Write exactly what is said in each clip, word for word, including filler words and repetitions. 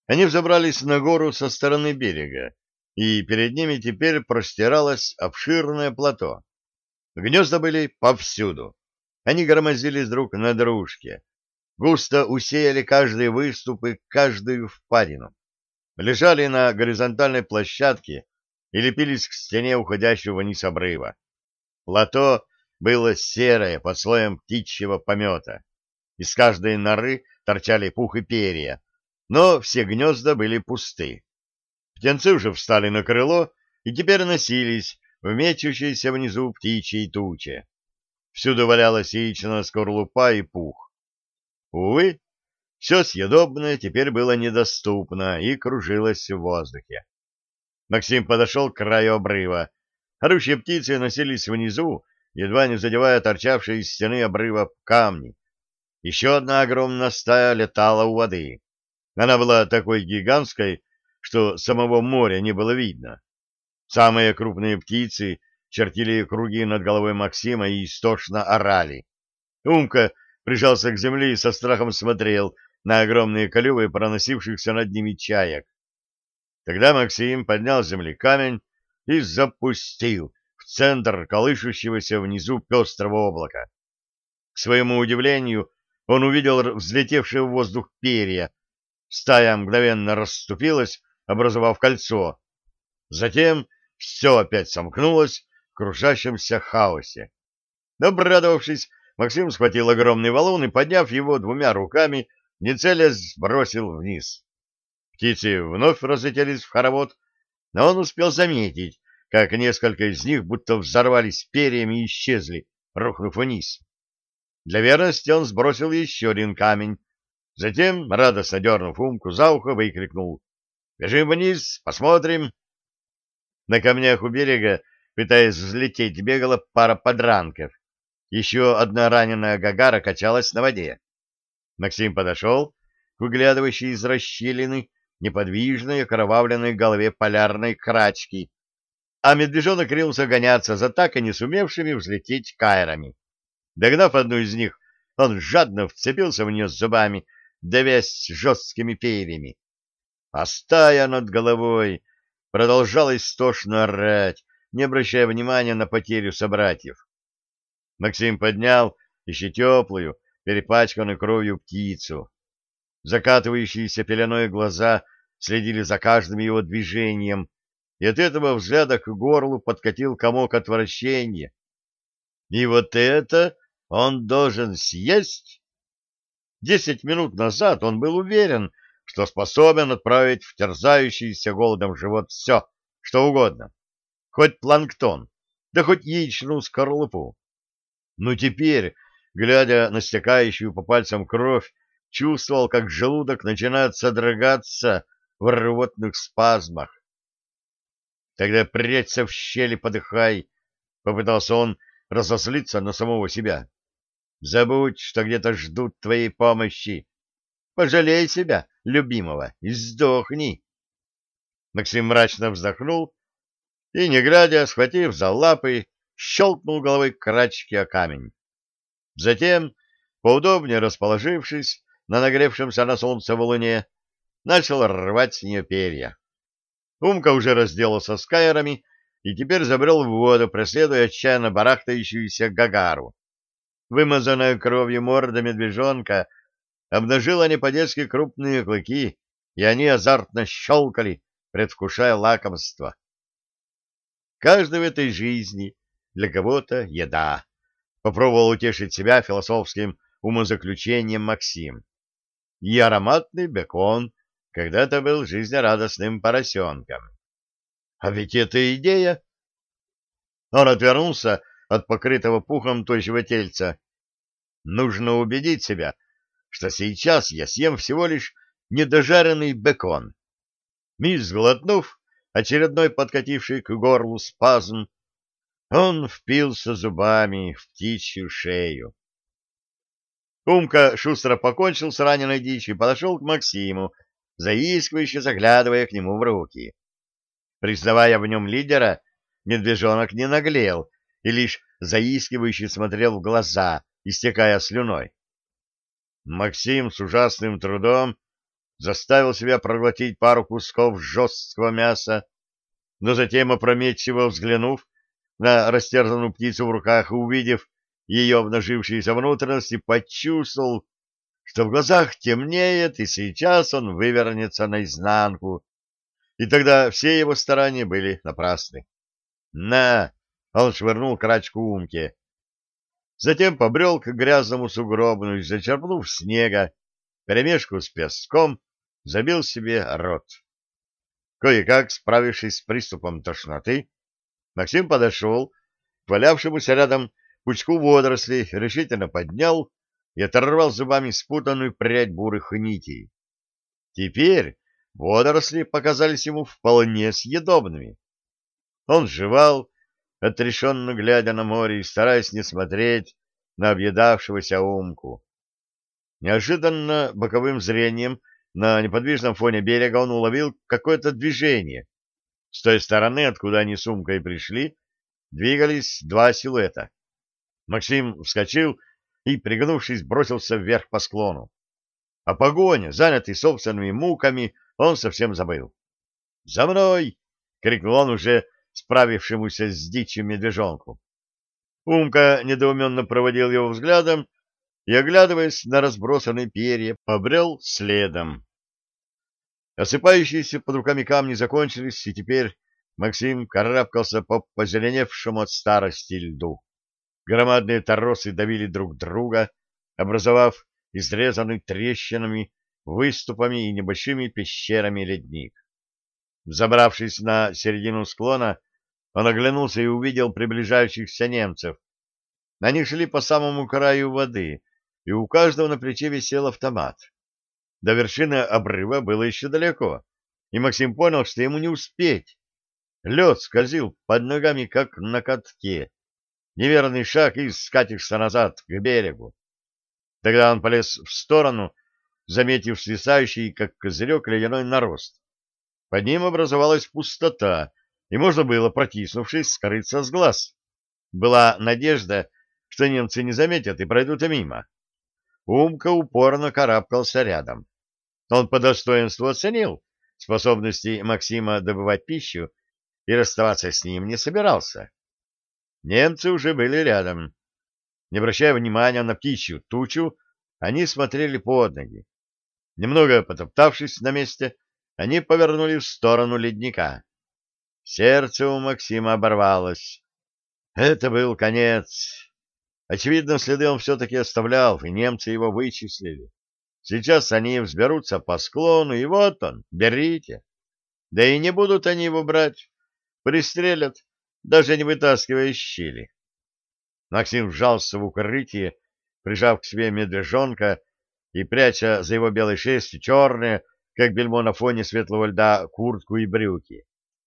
Они взобрались на гору со стороны берега, и перед ними теперь простиралось обширное плато. Гнезда были повсюду. Они громоздились друг на дружке, густо усеяли каждый выступ и каждую впадину, лежали на горизонтальной площадке и лепились к стене уходящего вниз обрыва. Плато было серое под слоем птичьего помета. Из каждой норы торчали пух и перья, но все гнезда были пусты. Птенцы уже встали на крыло и теперь носились в мечущейся внизу птичьей туче. Всюду валялась яичная скорлупа и пух. Увы, все съедобное теперь было недоступно и кружилось в воздухе. Максим подошел к краю обрыва. Орущие птицы носились внизу, едва не задевая торчавшие из стены обрыва камни. Еще одна огромная стая летала у воды. Она была такой гигантской, что самого моря не было видно. Самые крупные птицы чертили круги над головой Максима и истошно орали. Умка прижался к земле и со страхом смотрел на огромные клювы проносившихся над ними чаек. Тогда Максим поднял с земли камень и запустил в центр колышущегося внизу пестрого облака. К своему удивлению, он увидел взлетевшие в воздух перья. Стая мгновенно расступилась, образовав кольцо. Затем все опять сомкнулось в кружащемся хаосе. Обрадовавшись, Максим схватил огромный валун и, подняв его двумя руками, не целясь, сбросил вниз. Птицы вновь разлетелись в хоровод, но он успел заметить, как несколько из них будто взорвались перьями и исчезли, рухнув вниз. Для верности он сбросил еще один камень. Затем, радостно дернув Умку за ухо, выкрикнул: «Бежим вниз, посмотрим!» На камнях у берега, пытаясь взлететь, бегала пара подранков. Еще одна раненая гагара качалась на воде. Максим подошел к выглядывающей из расщелины неподвижной окровавленной голове полярной крачки, а медвежонок ринулся гоняться за так и не сумевшими взлететь кайрами. Догнав одну из них, он жадно вцепился в нее зубами, давясь жесткими перьями. А стая над головой продолжала истошно орать, не обращая внимания на потерю собратьев. Максим поднял еще теплую, перепачканную кровью птицу. Закатывающиеся пеленой глаза следили за каждым его движением, и от этого взгляда к горлу подкатил комок отвращения. И вот это он должен съесть? Десять минут назад он был уверен, что способен отправить в терзающийся голодом живот все, что угодно, хоть планктон, да хоть яичную скорлупу. Но теперь, глядя на стекающую по пальцам кровь, чувствовал, как желудок начинает содрогаться в рвотных спазмах. Тогда прячься в щели, подыхай, — попытался он разозлиться на самого себя. Забудь, что где-то ждут твоей помощи. Пожалей себя, любимого, и сдохни. Максим мрачно вздохнул и, не глядя, схватив за лапы, щелкнул головой крачки о камень. Затем, поудобнее расположившись на нагревшемся на солнце валуне, начал рвать с нее перья. Умка уже разделался с кайрами и теперь забрел в воду, преследуя отчаянно барахтающуюся гагару. Вымазанная кровью морда медвежонка обнажила не по-детски крупные клыки, и они азартно щелкали, предвкушая лакомство. Каждый в этой жизни для кого-то еда. Попробовал утешить себя философским умозаключением Максим. И ароматный бекон когда-то был жизнерадостным поросенком. А ведь это идея! Он отвернулся от покрытого пухом тощего тельца. Нужно убедить себя, что сейчас я съем всего лишь недожаренный бекон. Мисс, сглотнув очередной подкативший к горлу спазм, он впился зубами в птичью шею. Умка шустро покончил с раненой дичью и подошел к Максиму, заискивающе заглядывая к нему в руки. Признавая в нем лидера, медвежонок не наглел и лишь заискивающе смотрел в глаза, истекая слюной. Максим с ужасным трудом заставил себя проглотить пару кусков жесткого мяса, но затем, опрометчиво взглянув на растерзанную птицу в руках и увидев ее обнажившиеся внутренности, почувствовал, что в глазах темнеет, и сейчас он вывернется наизнанку, и тогда все его старания были напрасны. «На!» — он швырнул крачку Умке. Затем побрел к грязному сугробу и, зачерпнув снега, перемешку с песком, забил себе рот. Кое-как, справившись с приступом тошноты, Максим подошел к валявшемуся рядом пучку водорослей, решительно поднял и оторвал зубами спутанную прядь бурых нитей. Теперь водоросли показались ему вполне съедобными. Он жевал, отрешенно глядя на море и стараясь не смотреть на объедавшегося Умку. Неожиданно боковым зрением на неподвижном фоне берега он уловил какое-то движение. С той стороны, откуда они с Умкой пришли, двигались два силуэта. Максим вскочил и, пригнувшись, бросился вверх по склону. О погоне, занятый собственными муками, он совсем забыл. «За мной!» — крикнул он уже справившемуся с дичью медвежонку. Умка недоуменно проводил его взглядом и, оглядываясь на разбросанные перья, побрел следом. Осыпающиеся под руками камни закончились, и теперь Максим карабкался по позеленевшему от старости льду. Громадные торосы давили друг друга, образовав изрезанный трещинами, выступами и небольшими пещерами ледник. Взобравшись на середину склона, он оглянулся и увидел приближающихся немцев. Они шли по самому краю воды, и у каждого на плече висел автомат. До вершины обрыва было еще далеко, и Максим понял, что ему не успеть. Лед скользил под ногами, как на катке. Неверный шаг, и скатишься назад, к берегу. Тогда он полез в сторону, заметив свисающий, как козырек, ледяной нарост. Под ним образовалась пустота, и можно было, протиснувшись, скрыться с глаз. Была надежда, что немцы не заметят и пройдут мимо. Умка упорно карабкался рядом. Он по достоинству оценил способности Максима добывать пищу и расставаться с ним не собирался. Немцы уже были рядом. Не обращая внимания на птичью тучу, они смотрели под ноги. Немного потоптавшись на месте, они повернули в сторону ледника. Сердце у Максима оборвалось. Это был конец. Очевидно, следы он все-таки оставлял, и немцы его вычислили. Сейчас они взберутся по склону, и вот он, берите. Да и не будут они его брать. Пристрелят, даже не вытаскивая из щели. Максим вжался в укрытие, прижав к себе медвежонка и пряча за его белой шерстью черные, как бельмо на фоне светлого льда, куртку и брюки.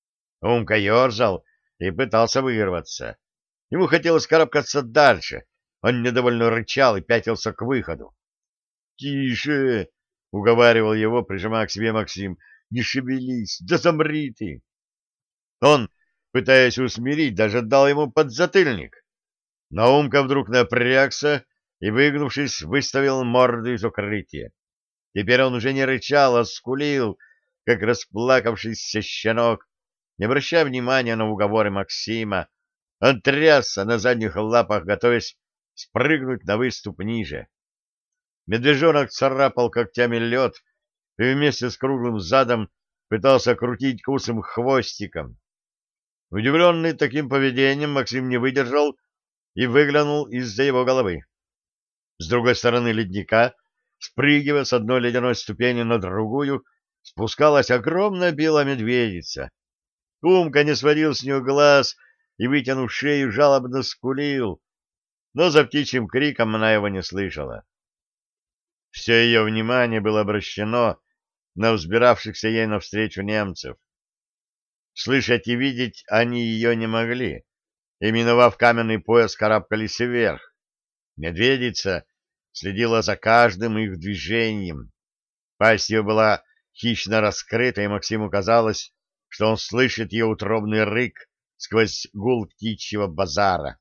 Умка ерзал и пытался вырваться. Ему хотелось карабкаться дальше. Он недовольно рычал и пятился к выходу. — Тише! — уговаривал его, прижимая к себе Максим. — Не шевелись! Да замри ты! Он, пытаясь усмирить, даже дал ему подзатыльник. Но Умка вдруг напрягся и, выгнувшись, выставил морду из укрытия. Теперь он уже не рычал, а скулил, как расплакавшийся щенок. Не обращая внимания на уговоры Максима, он трясся на задних лапах, готовясь спрыгнуть на выступ ниже. Медвежонок царапал когтями лед и вместе с круглым задом пытался крутить кусым хвостиком. Удивленный таким поведением, Максим не выдержал и выглянул из-за его головы. С другой стороны ледника, спрыгивая с одной ледяной ступени на другую, спускалась огромная белая медведица. Умка не сводил с нее глаз и, вытянув шею, жалобно скулил, но за птичьим криком она его не слышала. Все ее внимание было обращено на взбиравшихся ей навстречу немцев. Слышать и видеть они ее не могли, и, миновав каменный пояс, карабкались вверх. Медведица следила за каждым их движением. Пасть ее была хищно раскрыта, и Максиму казалось, что он слышит ее утробный рык сквозь гул птичьего базара.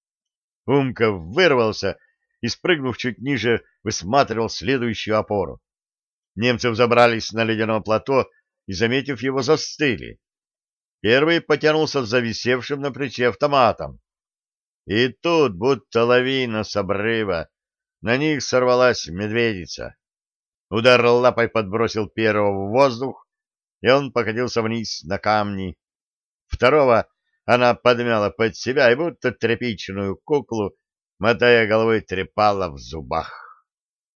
Умка вырвался и, спрыгнув чуть ниже, высматривал следующую опору. Немцы взобрались на ледяное плато и, заметив его, застыли. Первый потянулся за висевшим на плече автоматом. И тут, будто лавина с обрыва, на них сорвалась медведица. Удар лапой подбросил первого в воздух, и он покатился вниз на камни. Второго она подмяла под себя и будто тряпичную куклу, мотая головой, трепала в зубах.